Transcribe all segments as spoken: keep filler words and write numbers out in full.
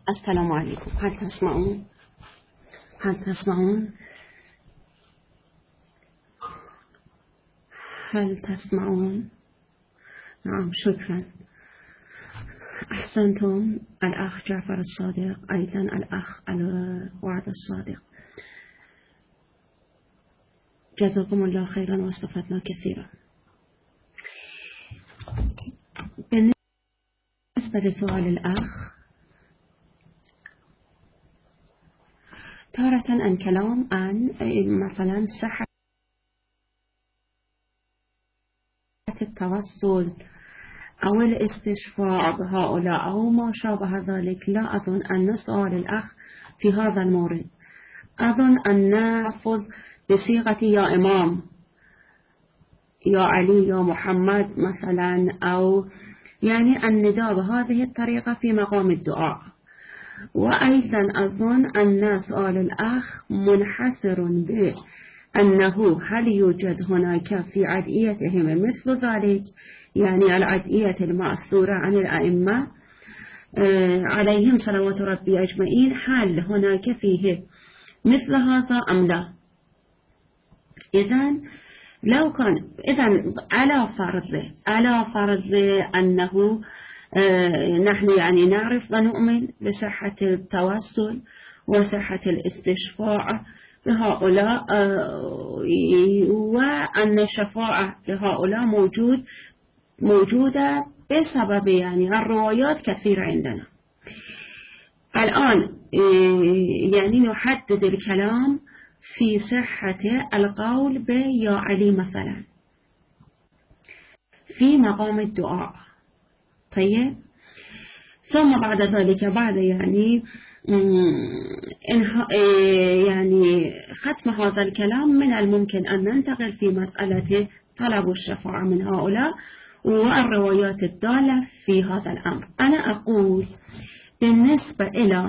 السلام عليكم. هل تسمعون؟ هل تسمعون؟ هل تسمعون؟ نعم، شكرا. أحسنتم. الأخ جعفر الصادق، أيضا الأخ الوعد الصادق، جزاكم الله خيرا واستفدنا كثيرا. بالنسبة لسؤال الأخ، تارة الكلام عن مثلا صحة التوسل أو الاستشفاء بهؤلاء أو ما شابه ذلك، لا أظن أن سؤال الأخ في هذا المورد. أظن أن نأخذ بصيغة يا إمام، يا علي، يا محمد مثلا، أو يعني النداء بهذه الطريقة في مقام الدعاء. وأيضا أظن أن سؤال الأخ منحصر بأنه هل يوجد هناك في عدئيتهم مثل ذلك، يعني العدئية المأثورة عن الأئمة عليهم صلوات ربي أجمعين، هل هناك فيه مثل هذا أم لا؟ إذن لو كان إذن على فرض على فرض أنه آه نحن يعني نعرف ونؤمن بصحة التوسل وصحة الاستشفاء لهؤلاء، آه وأن الشفاعة لهؤلاء موجود موجودة بسبب يعني الروايات كثيرة عندنا. الآن آه يعني نحدد الكلام في صحة القول بيا علي مثلا في مقام الدعاء. طيب، ثم بعد ذلك بعد يعني يعني ختم هذا الكلام، من الممكن أن ننتقل في مسألة طلب الشفاعة من هؤلاء والروايات الدالة في هذا الأمر. أنا أقول بالنسبة إلى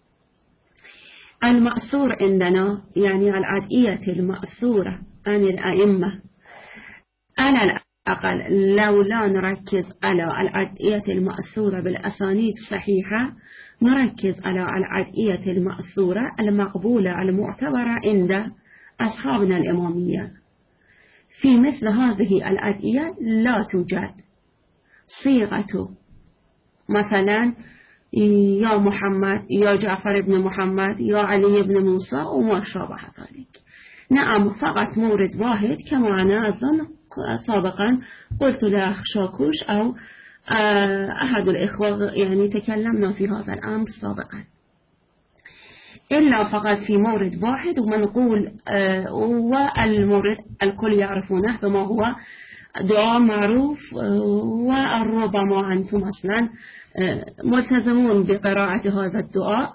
المأثور عندنا، يعني العدئية المأثورة عن الأئمة، على الأقل لو لا نركز على العدئية المأثورة بالأسانيد الصحيحة، نركز على العدئية المأثورة المقبولة المعتبرة عند أصحابنا الإمامية. في مثل هذه العدئية لا توجد صيغة مثلا يا محمد، يا جعفر بن محمد، يا علي بن موسى وما شابه ذلك. نعم، فقط مورد واحد كما أنا أظن سابقا قلت لأخ شاكوش أو أحد الإخوة، يعني تكلمنا في هذا الأمر سابقا، إلا فقط في مورد واحد ومنقول، والمورد الكل يعرفونه بما هو دعاء معروف، وربما أنتم أصلا ملتزمون بقراءة هذا الدعاء.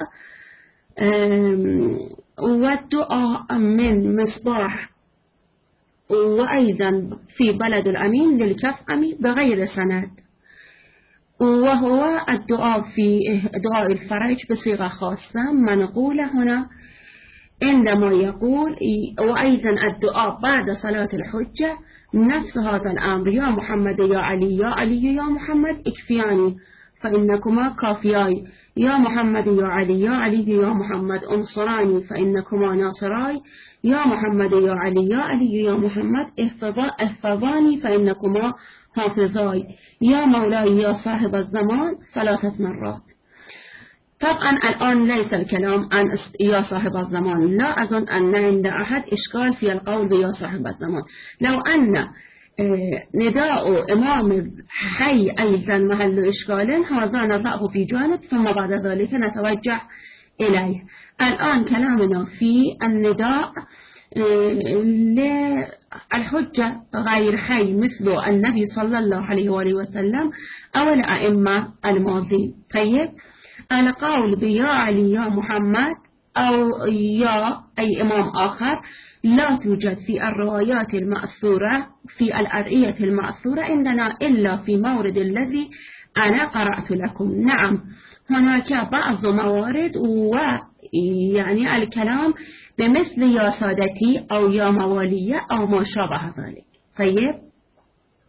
والدعاء من مصباح، وأيضا في بلد الأمين للجفعمي بغير سند، وهو الدعاء في دعاء الفرج بصيغة خاصة منقولة هنا عندما يقول، وأيضا الدعاء بعد صلاة الحجة نفس هذا الأمر، يا محمد يا علي، يا علي يا محمد اكفياني فإنكما كافياي، يا محمد يا علي، يا علي يا محمد انصراني فإنكما ناصراي، يا محمد يا علي، يا علي يا محمد احفظاني فإنكما حافظاي، يا مولاي يا صاحب الزمان ثلاثة مرات. طبعا الآن ليس الكلام عن يا صاحب الزمان، لا أظن أن عند أحد إشكال في القول بيا صاحب الزمان. لو أن نداء إمام حي أيضا محل إشكال، هذا نضعه في جانب ثم بعد ذلك نتوجه إليه. الآن كلامنا في النداء للحجة غير حي مثل النبي صلى الله عليه وآله وسلم أو الأئمة الماضين. طيب، القول بيا علي يا محمد أو يا أي إمام آخر لا توجد في الروايات المأثورة في الأدعية المأثورة عندنا إلا في مورد الذي أنا قرأت لكم. نعم، هناك بعض موارد ويعني الكلام بمثل يا سادتي أو يا موالية أو ما شابه ذلك. طيب،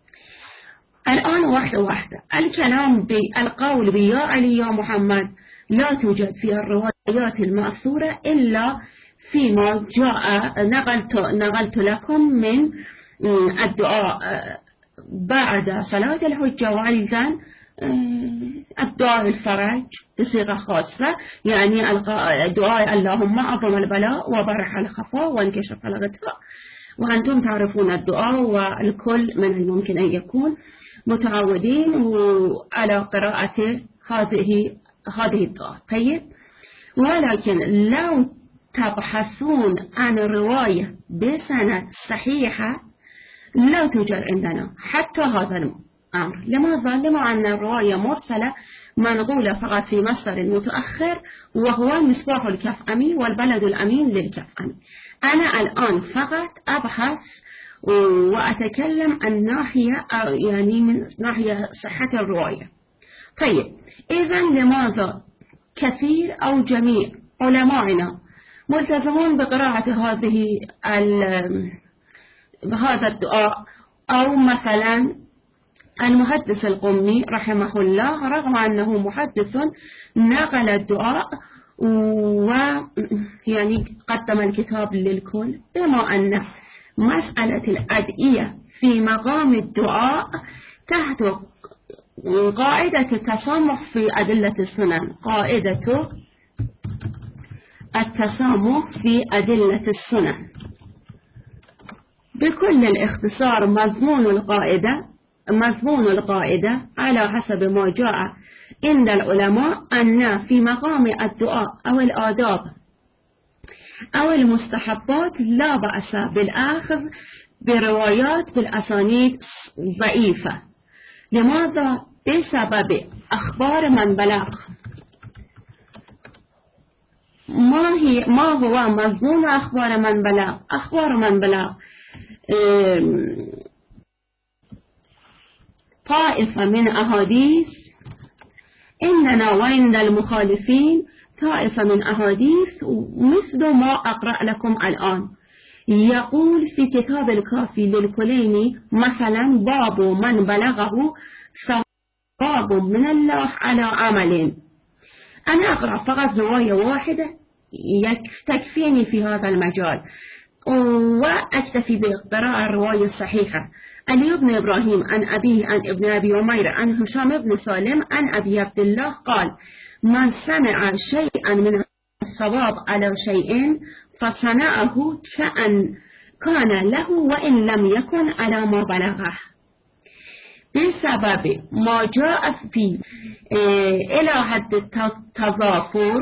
الآن واحدة واحدة. الكلام بالقول بيا علي يا محمد لا توجد في الروايات المأثورة إلا فيما جاء نقلت, نقلت لكم من الدعاء بعد صلاة الحجة، وأيضا الدعاء الفرج بصيغة خاصة، يعني الدعاء اللهم أعظم البلاء وبرح الخفاء وانكشف الغطاء. وأنتم تعرفون الدعاء، والكل من الممكن أن يكون متعودين على قراءة هذه هذه الدعاء. طيب، ولكن لو تبحثون عن الرواية بسند صحيحة لا توجد عندنا حتى هذا الأمر. لماذا؟ لما أن الرواية مرسلة منقولة فقط في مصدر متأخر، وهو مصباح الكفأمي والبلد الأمين للكفأمي. أنا الآن فقط أبحث وأتكلم عن ناحية يعني من ناحية صحة الرواية. طيب، إذا لماذا كثير أو جميع علمائنا ملتزمون بقراءة هذه بهذا الدعاء؟ أو مثلا المحدث القمي رحمه الله رغم أنه محدث نقل الدعاء ويعني قدم الكتاب للكل، بما أن مسألة الأدعية في مقام الدعاء تحت قاعدة التسامح في أدلة السنن، قاعدة التسامح في أدلة السنن. بكل الاختصار مضمون القاعدة مضمون القاعدة على حسب ما جاء عند العلماء أن في مقام الدعاء أو الآداب أو المستحبات لا بأس بالأخذ بروايات بالأسانيد ضعيفة. لماذا؟ بسبب أخبار من بلغ. ما هي ما هو مضمون أخبار من بلغ؟ أخبار من بلغ طائفة من أحاديث إننا وعند المخالفين طائفة من أحاديث مثل ما أقرأ لكم الآن. يقول في كتاب الكافي للكليني مثلا باب من بلغه ثواب من الله على عمل. أنا أقرأ فقط رواية واحدة تكفيني في هذا المجال، وأكتفي بقراءة الرواية الصحيحة. علي بن إبراهيم عن أبيه عن ابن أبي عمير عن هشام بن سالم عن أبي عبد الله قال: من سمع شيئا من الصواب على شيء فصنعه كأن كان له وإن لم يكن على ما بلغه. بسبب ما جاء في إلى حد التضافر،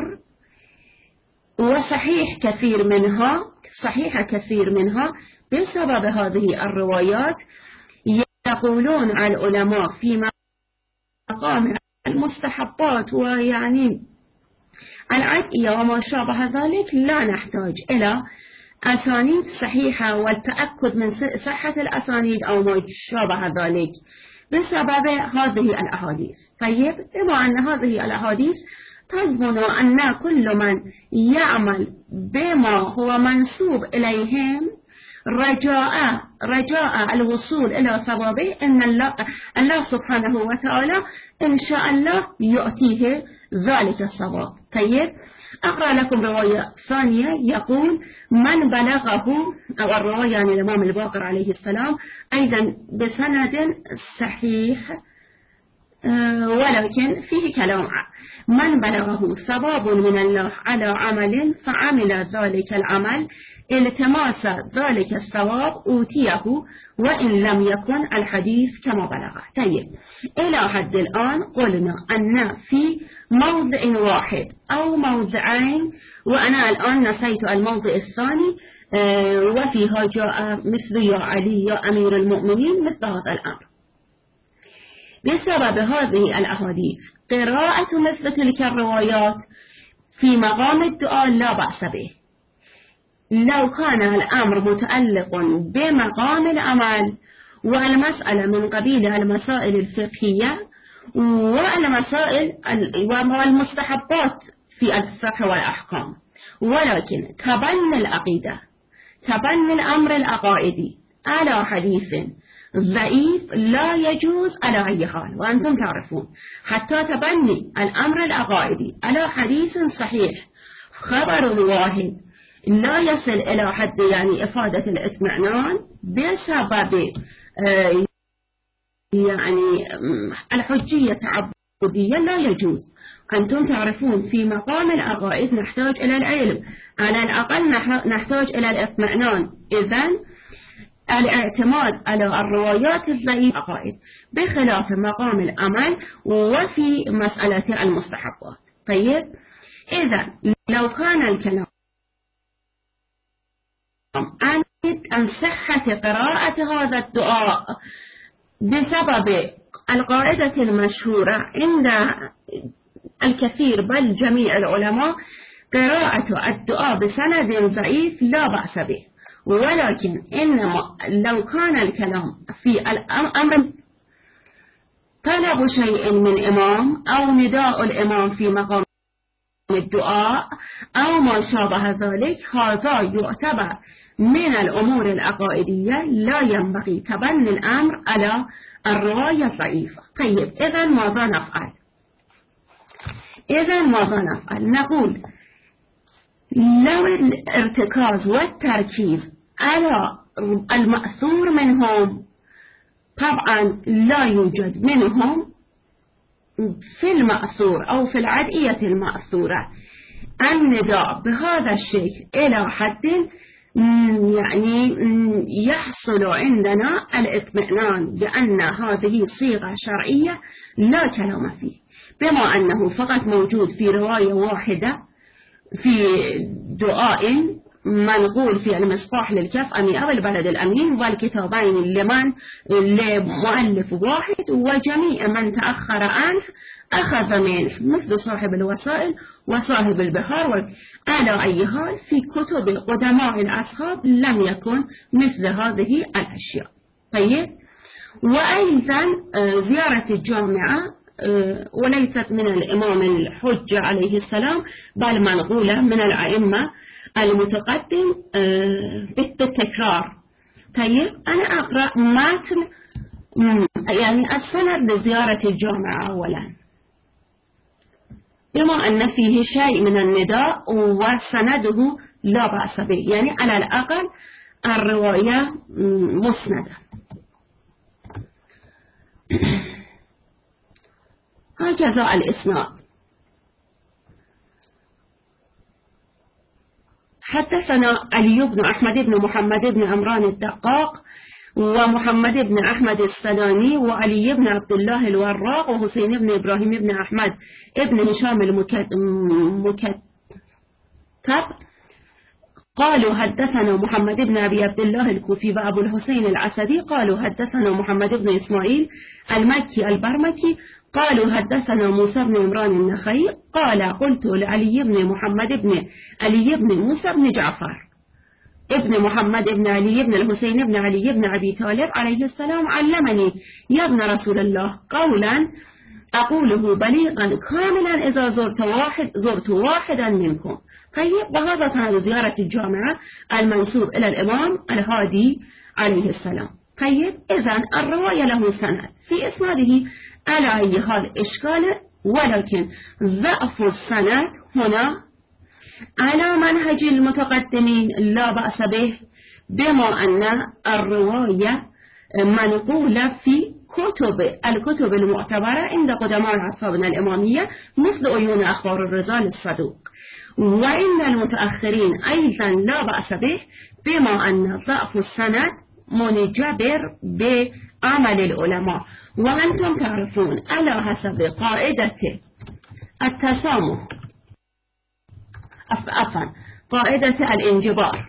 وصحيح كثير منها صحيح كثير منها بسبب هذه الروايات يقولون على العلماء في مقام المستحبات ويعني العدئية وما شابه ذلك لا نحتاج إلى أسانيد صحيحة والتأكد من صحة الأسانيد أو ما شابه ذلك بسبب هذه الأحاديث. طيب، بما أن هذه الأحاديث تضمن أن كل من يعمل بما هو منسوب إليهم رجاء رجاء الوصول إلى ثوابه، إن الله, الله سبحانه وتعالى إن شاء الله يؤتيه ذلك الثواب. طيب، أقرأ لكم رواية ثانية يقول: من بلغه، أو الرواية عن الإمام الباقر عليه السلام أيضا بسند صحيح ولكن فيه كلام: من بلغه ثواب من الله على عمل فعمل ذلك العمل التماس ذلك الثواب أوتيه وإن لم يكن الحديث كما بلغه. طيب، إلى حد الآن قلنا أن في موضع واحد أو موضعين، وأنا الآن نسيت الموضع الثاني، وفيها جاء مثل يا علي يا أمير المؤمنين مثل هذا الأمر. بسبب هذه الأحاديث قراءة مثل تلك الروايات في مقام الدعاء لا بأس به. لو كان الأمر متعلق بمقام العمل والمسألة من قبيل المسائل الفقهية والمسائل والمستحبات في الفقه والأحكام، ولكن تبني العقيدة تبني الأمر العقائدي على حديث ضعيف لا يجوز على أي حال. وأنتم تعرفون حتى تبني الأمر العقائدي على حديث صحيح خبر واحد لا يصل إلى حد يعني إفادة الاطمئنان بسبب آه يعني الحجية التعبدية لا يجوز. أنتم تعرفون في مقام العقائد نحتاج إلى العلم، على الأقل نحتاج إلى الاطمئنان. إذن الاعتماد على الروايات الضعيفة عقائد، بخلاف مقام الأمل وفي مسألة المستحبات. طيب، إذا لو كان الكلام عن صحة قراءة هذا الدعاء بسبب القاعدة المشهورة عند الكثير بل جميع العلماء، قراءة الدعاء بسند ضعيف لا بأس به، ولكن إنما لو كان الكلام في الأمر طلب شيء من إمام أو نداء الإمام في مقام الدعاء أو ما شابه ذلك، هذا يعتبر من الأمور العقائدية لا ينبغي تبني الأمر على الرواية الضعيفة. طيب، إذا ماذا نفعل؟ إذا ماذا نفعل؟ نقول لو الارتكاز والتركيز على المأثور منهم، طبعا لا يوجد منهم في المأثور أو في العدئية المأثورة النداء بهذا الشيء إلى حد يعني يحصل عندنا الاطمئنان بأن هذه صيغة شرعية لا كلام فيه، بما أنه فقط موجود في رواية واحدة في دعاء منقول في المصباح للكفأمي أو البلد الأمين، والكتابين لمن لمؤلف واحد، وجميع من تأخر عنه أخذ منه، مثل صاحب الوسائل وصاحب البحار. على أي حال في كتب قدماء الأصحاب لم يكن مثل هذه الأشياء. طيب، وأيضا زيارة الجامعة وليست من الإمام الحجة عليه السلام، بل منقولة من الأئمة المتقدم بالتكرار. طيب، أنا أقرأ متن يعني السند لزيارة الجامعة أولا، بما أن فيه شيء من النداء وسنده لا بأس به، يعني على الأقل الرواية مسندة. هكذا الإسناد: حدثنا علي بن أحمد بن محمد بن عمران الدقاق ومحمد بن أحمد السلاني وعلي بن عبد الله الوراق وحسين بن إبراهيم بن أحمد بن هشام المكتب قالوا حدثنا محمد بن أبي عبد الله الكوفي وأبو الحسين العسدي قالوا حدثنا محمد بن إسماعيل المكي البرمكي قالوا حدثنا موسى بن عمران النخعي قال قلت لعلي بن محمد بن علي بن موسى بن جعفر ابن محمد بن علي بن الحسين بن علي بن أبي طالب عليه السلام: علمني يا ابن رسول الله قولا أقوله بليغا كاملا إذا زرت واحد زرت واحدا منكم. طيب، وهذا كان زيارة الجامعة المنسوب إلى الإمام الهادي عليه السلام. طيب، إذن الرواية له سند، في إسناده على أي حال إشكال، ولكن ضعف السند هنا على منهج المتقدمين لا بأس به، بما أن الرواية منقولة في كتب الكتب المعتبرة عند قدماء أصحابنا الإمامية، مثل عيون أخبار الرجال الصدوق، وإن المتأخرين أيضا لا بأس به، بما أن ضعف السند منجبر بعمل العلماء. وأنتم تعرفون على حسب قاعدة التسامح عفوا قاعدة الانجبار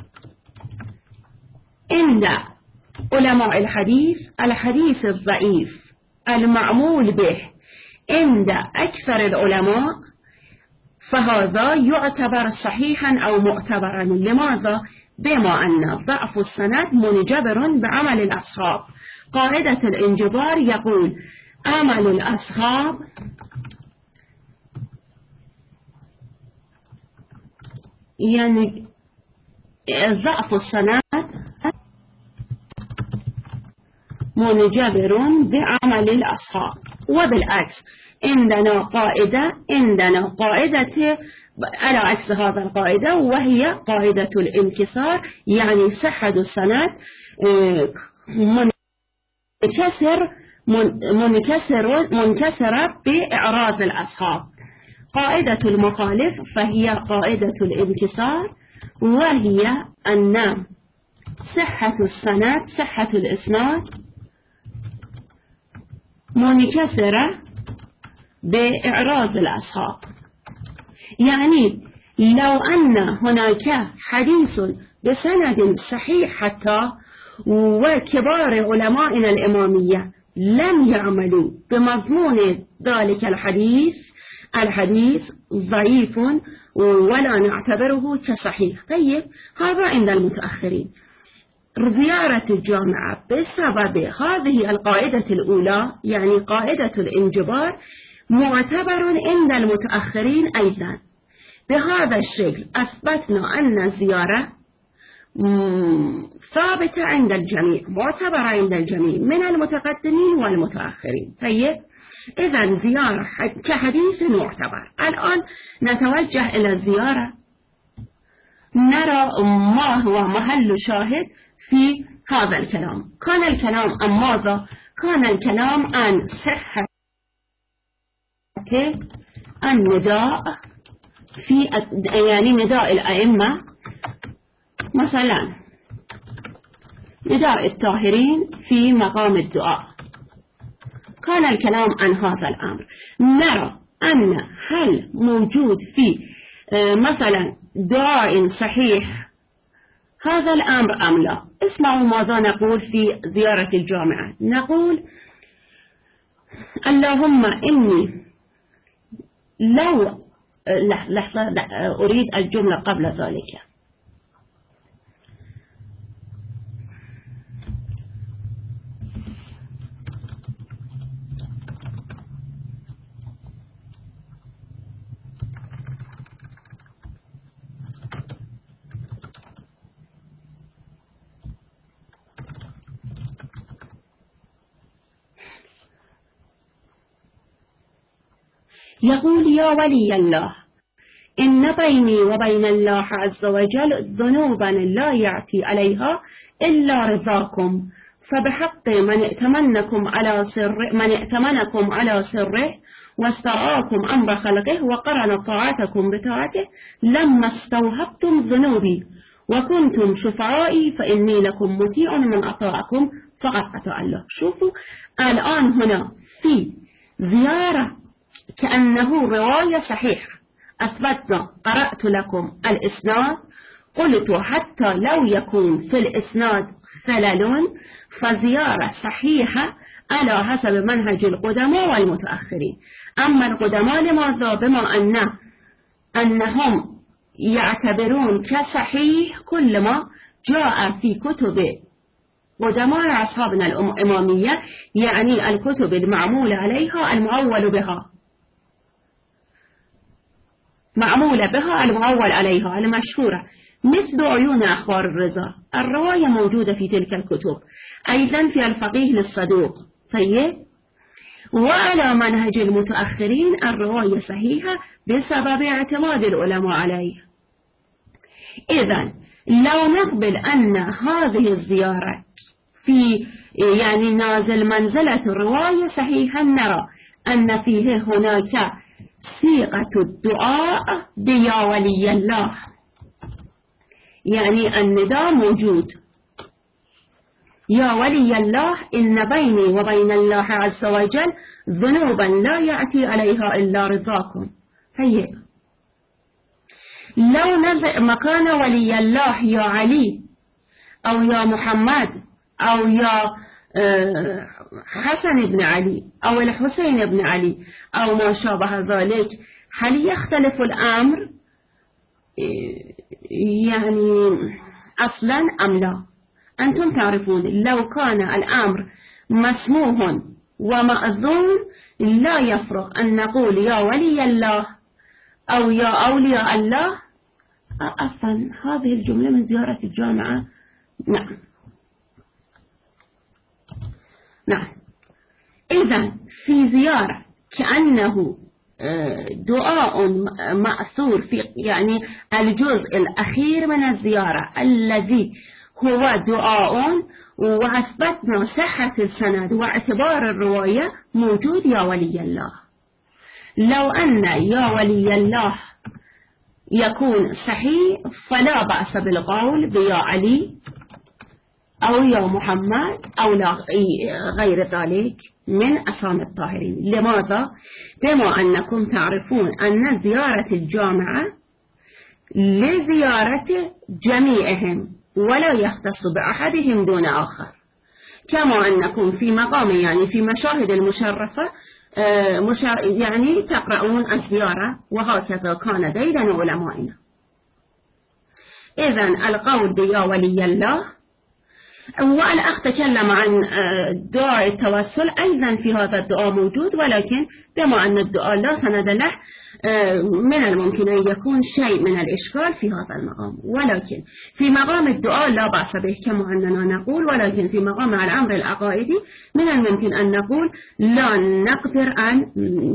عند علماء الحديث، الحديث الضعيف المعمول به عند أكثر العلماء فهذا يعتبر صحيحا أو معتبرا. لماذا؟ بما أن ضعف السند منجبر بعمل الأصحاب. قاعدة الانجبار يقول: عمل الأصحاب يعني ضعف السند منجبر بعمل الأصحاب. وبالعكس عندنا قاعدة عندنا قاعدة على عكس هذا القاعدة، وهي قاعدة الانكسار، يعني صحة السند منكسر منكسر منكسرة بإعراض الأصحاب. قاعدة المخالف فهي قاعدة الانكسار، وهي أن صحة السند صحة الإسناد منكسرة بإعراض الأصحاب. يعني لو أن هناك حديث بسند صحيح حتى، وكبار علمائنا الإمامية لم يعملوا بمضمون ذلك الحديث، الحديث ضعيف ولا نعتبره كصحيح. طيب هذا عند المتأخرين. زيارة الجامعة بسبب هذه القاعدة الأولى، يعني قاعدة الانجبار، معتبر عند المتأخرين أيضا. بهذا الشكل أثبتنا أن الزيارة ثابتة عند الجميع، معتبرة عند الجميع من المتقدمين والمتأخرين. طيب إذا زيارة كحديث معتبر. الآن نتوجه إلى الزيارة، نرى ما هو محل شاهد في هذا الكلام. كان الكلام عن ماذا؟ كان الكلام عن صحة النداء في يعني نداء الأئمة، مثلا نداء الطاهرين في مقام الدعاء. كان الكلام عن هذا الأمر. نرى أن هل موجود في مثلا دعاء صحيح هذا الأمر أم لا؟ اسمعوا ماذا نقول في زيارة الجامعة. نقول اللهم إني لو لحظة أريد الجملة قبل ذلك. يقول يا ولي الله إن بيني وبين الله عز وجل ذنوبا لا يأتي عليها إلا رضاكم، فبحق من ائتمنكم على سر من ائتمنكم على سره واسترعاكم أمر خلقه وقرن طاعتكم بطاعته لما استوهبتم ذنوبي وكنتم شفعائي فإني لكم مطيع من أطاعكم فقد أطاع الله. شوفوا الآن هنا في زيارة كأنه رواية صحيحة، أثبتنا قرأت لكم الإسناد، قلت حتى لو يكون في الإسناد خلل فزيارة صحيحة على حسب منهج القدماء والمتأخرين. أما القدماء لماذا؟ بما أن أنهم يعتبرون كصحيح كل ما جاء في كتب قدماء أصحابنا الإمامية، يعني الكتب المعمول عليها المعول بها معمولة بها المعول عليها المشهورة، مثل عيون أخبار الرضا. الرواية موجودة في تلك الكتب، أيضا في الفقيه للصدوق. طيب وعلى منهج المتأخرين الرواية صحيحة بسبب اعتماد العلماء عليه. إذن لو نقبل أن هذه الزيارة في يعني نازل منزلة الرواية صحيحة، نرى أن فيه هناك صيغة الدعاء بيا ولي الله، يعني النداء موجود يا ولي الله إن بيني وبين الله عز وجل ذنوبا لا يأتي عليها إلا رضاكم. هي لو نزل مكان ولي الله يا علي أو يا محمد أو يا حسن بن علي أو الحسين بن علي أو ما شابه ذلك، هل يختلف الأمر يعني أصلا أم لا؟ أنتم تعرفون لو كان الأمر مسموح ومأذون لا يفرق أن نقول يا ولي الله أو يا أولياء الله. أفن هذه الجملة من زيارة الجامعة. نعم نعم. إذن في زيارة كأنه دعاء مأثور في يعني الجزء الأخير من الزيارة الذي هو دعاء، وأثبتنا صحة السند واعتبار الرواية موجود يا ولي الله. لو أن يا ولي الله يكون صحيح فلا بأس بالقول بيا علي أو يا محمد أو لا غير ذلك من أسامي الطاهرين. لماذا؟ بما أنكم تعرفون أن زيارة الجامعة لزيارة جميعهم ولا يختص بأحدهم دون آخر، كما أنكم في مقام يعني في مشاهد المشرفة يعني تقرؤون الزيارة، وهكذا كان ديدا علمائنا. إذن القول بيا ولي الله. والأخ تكلم عن دعاء التوسل، أيضا في هذا الدعاء موجود، ولكن بما أن الدعاء لا سند له من الممكن أن يكون شيء من الإشكال في هذا المقام، ولكن في مقام الدعاء لا بأس به كما أننا نقول، ولكن في مقام الأمر العقائدي من الممكن أن نقول لا نقدر أن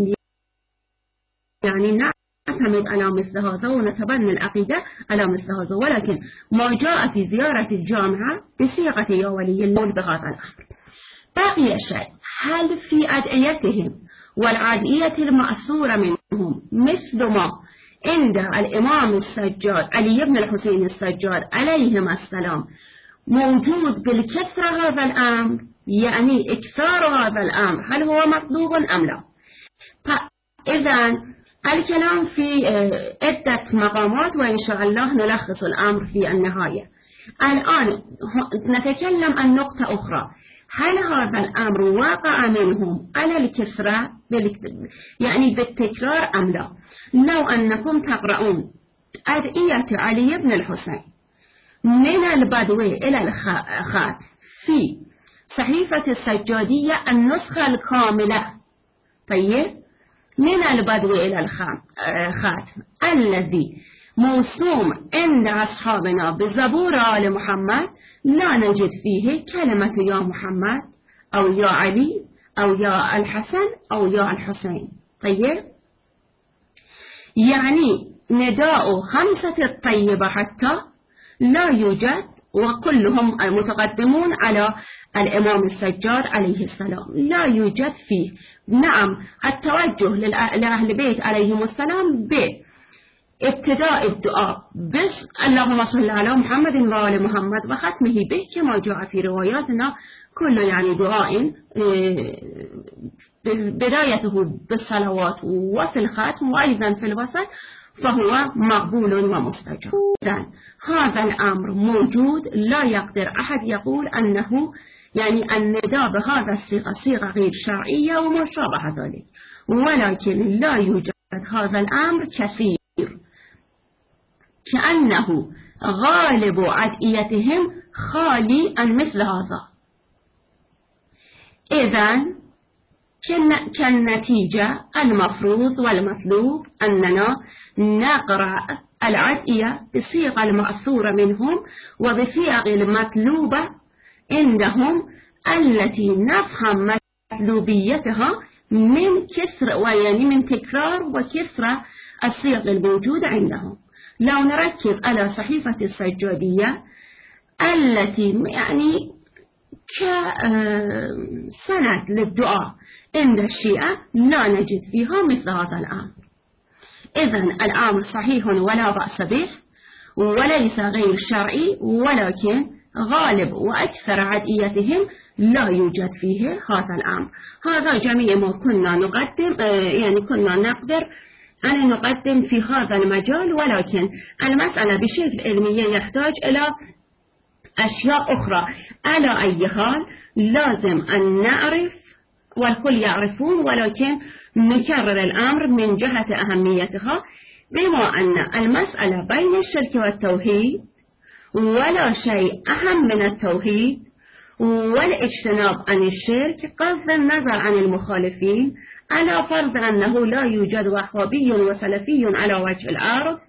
يعني نعتمد على مثل هذا ونتبنى العقيدة على مثل هذا، ولكن ما جاء في زيارة الجامعة بصيغة يا ولي الله بهذا الأمر. بقي شيء، هل في أدعيتهم والعادية المأثورة منهم مثل ما عند الإمام السجاد علي بن الحسين السجاد عليهما السلام موجود بالكثرة هذا الأمر، يعني إكثار هذا الأمر هل هو مطلوب أم لا؟ إذن الكلام في عدة مقامات، وإن شاء الله نلخص الأمر في النهاية. الآن نتكلم عن نقطة أخرى، هل هذا الأمر واقع منهم على الكثرة يعني بالتكرار أم لا؟ لو أنكم تقرؤون أدعية علي بن الحسين من البدو إلى الخاتم في صحيفة السجادية النسخة الكاملة، طيب، من البدو إلى الخاتم الذي موسوم عند أصحابنا بزبور آل محمد، لا نجد فيه كلمة يا محمد أو يا علي أو يا الحسن أو يا الحسين. طيب، يعني نداء خمسة الطيبة حتى لا يوجد، وكلهم المتقدمون على الإمام السجاد عليه السلام لا يوجد فيه. نعم، التوجه لأهل بيت عليهم السلام بابتداء الدعاء بس اللهم صل على محمد وآل محمد وختمه به كما جاء في رواياتنا، كل يعني دعاء بدايته بالصلوات وفي الختم وأيضا في الوسط فهو مقبول ومستجاب. هذا الأمر موجود، لا يقدر أحد يقول أنه يعني النداء بهذا الصيغة صيغة غير شرعية وما شابه ذلك، ولكن لا يوجد هذا الأمر كثير، كأنه غالب أدعيتهم خالي عن مثل هذا. إذن كالنتيجة المفروض والمطلوب أننا نقرأ الأدعية بصيغة المأثورة منهم وبصيغة المطلوبة عندهم التي نفهم مطلوبيتها من كثر ويعني من تكرار وكثرة الصيغ الموجودة عندهم. لو نركز على صحيفة السجادية التي يعني كسند للدعاء عند الشيعة لا نجد فيها مثل هذا الأمر. إذن الأمر صحيح ولا بأس به وليس غير شرعي، ولكن غالب وأكثر عدئيتهم لا يوجد فيه هذا الأمر. هذا جميع ما كنا نقدم يعني كنا نقدر أن نقدم في هذا المجال، ولكن المسألة بشكل علمي يحتاج إلى أشياء أخرى. على أي حال لازم أن نعرف والكل يعرفون، ولكن نكرر الأمر من جهة أهميتها، بما أن المسألة بين الشرك والتوحيد ولا شيء أهم من التوحيد والاجتناب عن الشرك بغض النظر عن المخالفين، على فرض أنه لا يوجد وهابي وسلفي على وجه الأرض.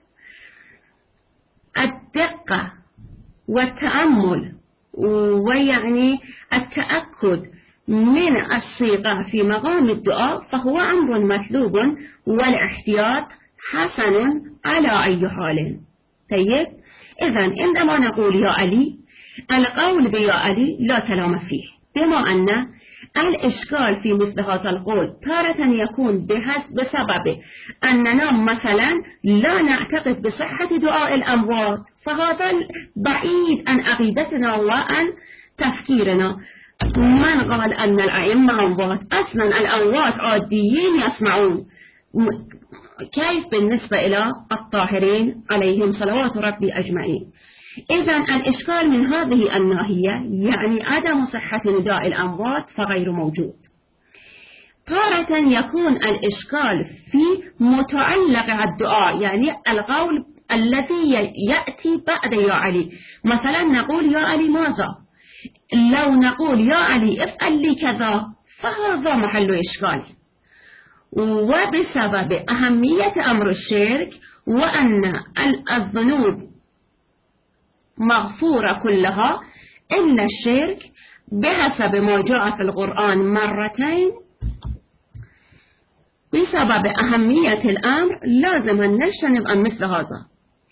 الدقة والتأمل ويعني التأكد من الصيغة في مقام الدعاء فهو أمر مطلوب والاحتياط حسن على أي حال. طيب، إذن عندما نقول يا علي، القول بيا علي لا كلام فيه، بما أن الإشكال في مثل هذا القول تارة يكون بسبب أننا مثلا لا نعتقد بصحة دعاء الأموات، فهذا بعيد عن عقيدتنا وعن تفكيرنا. من قال أن الأئمة أموات؟ أصلا الأموات عاديين يسمعون، كيف بالنسبة إلى الطاهرين عليهم صلوات ربي أجمعين؟ إذن الإشكال من هذه الناحية يعني عدم صحة نداء الأموات فغير موجود. تارة يكون الإشكال في متعلق الدعاء، يعني القول الذي يأتي بعد يا علي. مثلا نقول يا علي ماذا؟ لو نقول يا علي افعل لي كذا فهذا محل إشكال، وبسبب أهمية أمر الشرك وأن الذنوب مغفورة كلها إلا الشرك بحسب ما جاء في القرآن مرتين، بسبب أهمية الأمر لازم أن نجتنب عن مثل هذا.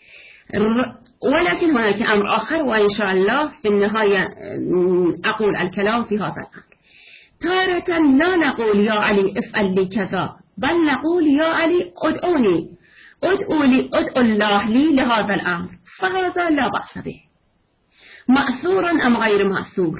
ولكن هناك أمر آخر، وإن شاء الله في النهاية أقول الكلام في هذا الأمر. تارة لا نقول يا علي افعل لي كذا، بل نقول يا علي ادعوني، ادعو لي، ادعو الله لي لهذا الأمر، فهذا لا بأس به. مأثور أم غير مأثور؟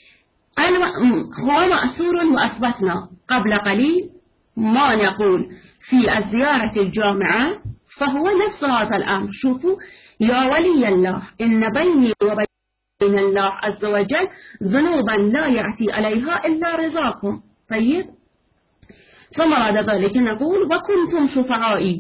هو مأثور، وأثبتنا قبل قليل ما نقول في الزيارة الجامعة فهو نفس هذا الأمر. شوفوا، يا ولي الله إن بيني وبين الله عز وجل ذنوبا لا يأتي عليها إلا رضاكم. طيب، ثم بعد ذلك نقول وكنتم شفعائي.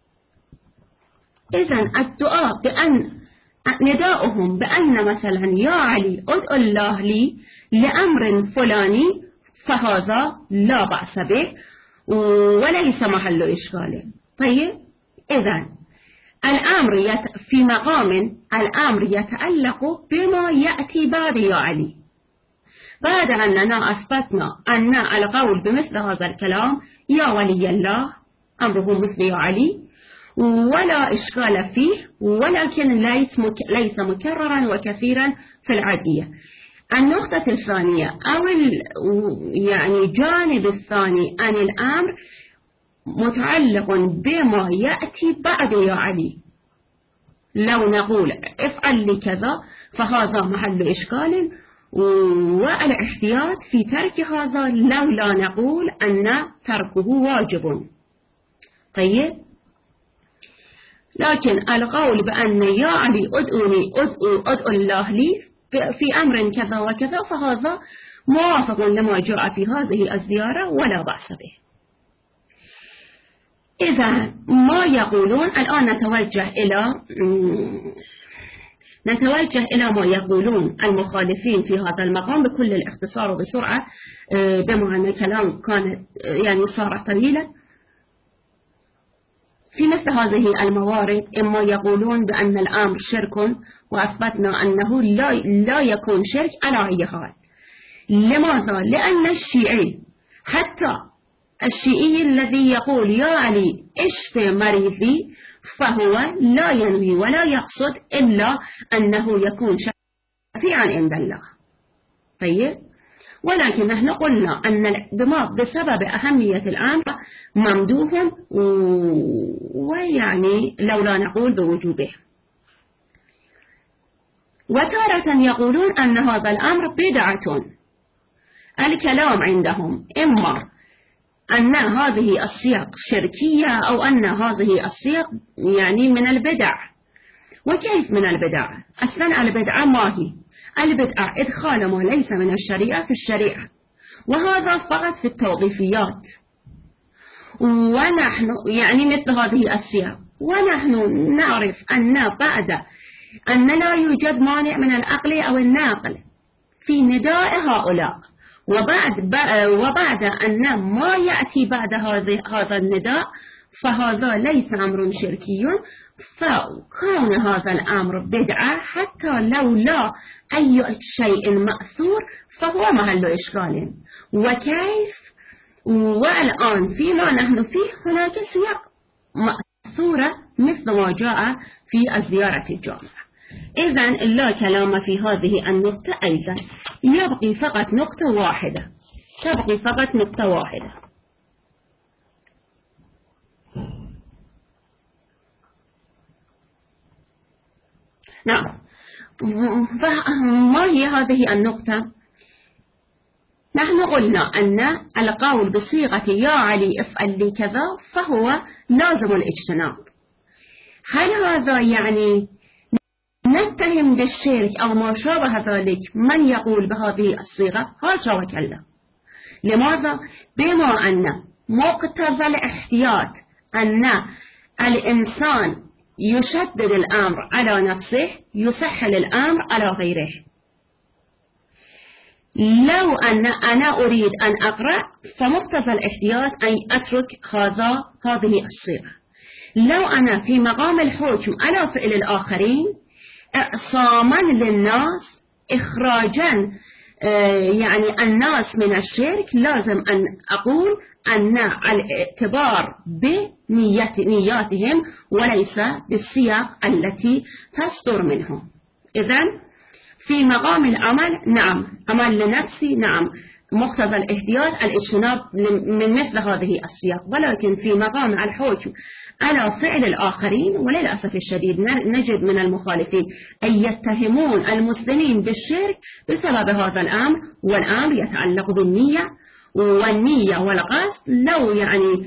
إذن الدعاء بأن نداؤهم بأن مثلا يا علي ادعو الله لي لأمر فلاني فهذا لا بأس به وليس محل إشكال. طيب، إذن الأمر يت... في مقام الأمر يتعلق بما يأتي بعد يا علي. بعد أننا أثبتنا أن القول بمثل هذا الكلام يا ولي الله أمره مثل يا علي ولا إشكال فيه، ولكن ليس, مك... ليس مكررا وكثيرا في العادية. النقطة الثانية أو ال... يعني جانب الثاني عن الأمر متعلق بما يأتي بعد يا علي. لو نقول افعل لي كذا فهذا محل إشكال، والاحتياط في ترك هذا لو لا نقول أن تركه واجب. طيب، لكن القول بأن يا علي أدعوني أدعو, أدعو الله لي في أمر كذا وكذا فهذا موافق لما جاء في هذه الزيارة ولا بأس به. إذا ما يقولون الآن نتوجه إلى نتوجه إلى ما يقولون المخالفين في هذا المقام بكل الاختصار وبسرعة، بما أن الكلام كان يعني صار طويلا. في مثل هذه الموارد إما يقولون بأن الأمر شرك، وأثبتنا أنه لا, لا يكون شرك على أي حال. لماذا؟ لأن الشيعي، حتى الشيعي الذي يقول يا علي اشفي مريضي فهو لا ينوي ولا يقصد إلا أنه يكون شفيعا عند الله. طيب، ولكن نحن قلنا أن بما بسبب أهمية الأمر ممدوح ويعني لولا نقول بوجوبه. وتارة يقولون أن هذا الأمر بدعة. الكلام عندهم إما أن هذه الصيغ شركية أو أن هذه الصيغ يعني من البدع. وكيف من البدع؟ أصلا البدعة ما هي؟ البدعة إدخال ما ليس من الشريعة في الشريعة، وهذا فقط في التوقيفيات. ونحن يعني مثل هذه الصيغ، ونحن نعرف أن بعد أن لا يوجد مانع من العقل أو الناقل في نداء هؤلاء، وبعد وبعد أن ما يأتي بعد هذا النداء فهذا ليس أمر شركي، فكون هذا الأمر بدعة حتى لو لا أي شيء مأثور فهو محل إشكال. وكيف؟ والآن فيما نحن فيه هناك سياق مأثورة مثل ما جاء في الزيارة الجامعة. إذن لا كلام في هذه النقطة. أيضا يبقي فقط نقطة واحدة، تبقي فقط نقطة واحدة. نعم، ما هي هذه النقطة؟ نحن قلنا أن القول بصيغة يا علي افعل لي كذا فهو لازم الاجتناب. هل هذا يعني نتهم بالشرك أو ما شابه ذلك من يقول بهذه الصيغة؟ هذا وكلا. لماذا؟ بما أن مقتضى الاحتياط أن الإنسان يشدد الأمر على نفسه يسهل الأمر على غيره. لو أن أنا أريد أن أقرأ فمقتضى الاحتياط أن أترك هذا هذه الصيغة. لو أنا في مقام الحكم على فعل الآخرين إعصاما للناس، إخراجا يعني الناس من الشرك، لازم أن أقول أن الاعتبار بنياتهم وليس بالسياق التي تصدر منهم. إذن في مقام العمل نعم، عمل لنفسي نعم، مقتضى الاحتياط الاجتناب من مثل هذه السياق. ولكن في مقام الحكم على فعل الآخرين، وللأسف الشديد نجد من المخالفين أن يتهمون المسلمين بالشرك بسبب هذا الأمر، والأمر يتعلق بالنية، والنية والقصد. لو يعني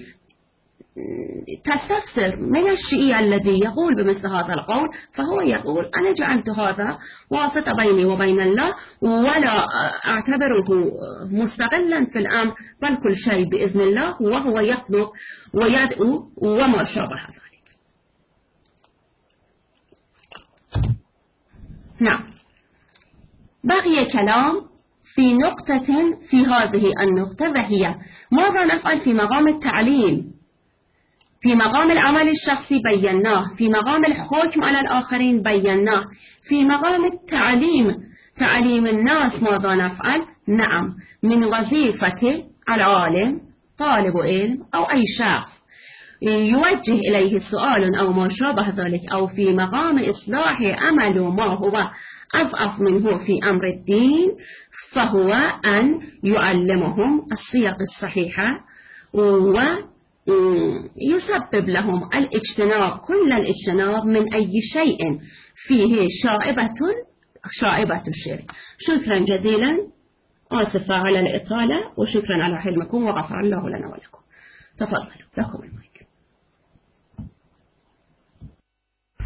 تستفسر من الشيعي الذي يقول بمثل هذا القول فهو يقول أنا جعلت هذا واسطة بيني وبين الله ولا أعتبره مستقلا في الأمر، بل كل شيء بإذن الله، وهو يطلب ويدعو وما شابه ذلك. نعم، بقي كلام في نقطة في هذه النقطة، وهي ماذا نفعل في مقام التعليم؟ في مقام العمل الشخصي بيناه، في مقام الحكم على الآخرين بيناه، في مقام التعليم تعليم الناس ماذا نفعل؟ نعم، من وظيفة العالم طالب علم أو أي شخص يوجه إليه سؤال أو ما شابه ذلك، أو في مقام إصلاح عمل ما هو أضعف منه في أمر الدين، فهو أن يعلمهم الصيغ الصحيحة ويسبب لهم الاجتناب، كل الاجتناب من أي شيء فيه شائبة شائبة الشرك. شكرا جزيلا، آسفة على الإطالة، وشكرا على حلمكم، وغفر الله لنا ولكم. تفضلوا لكم.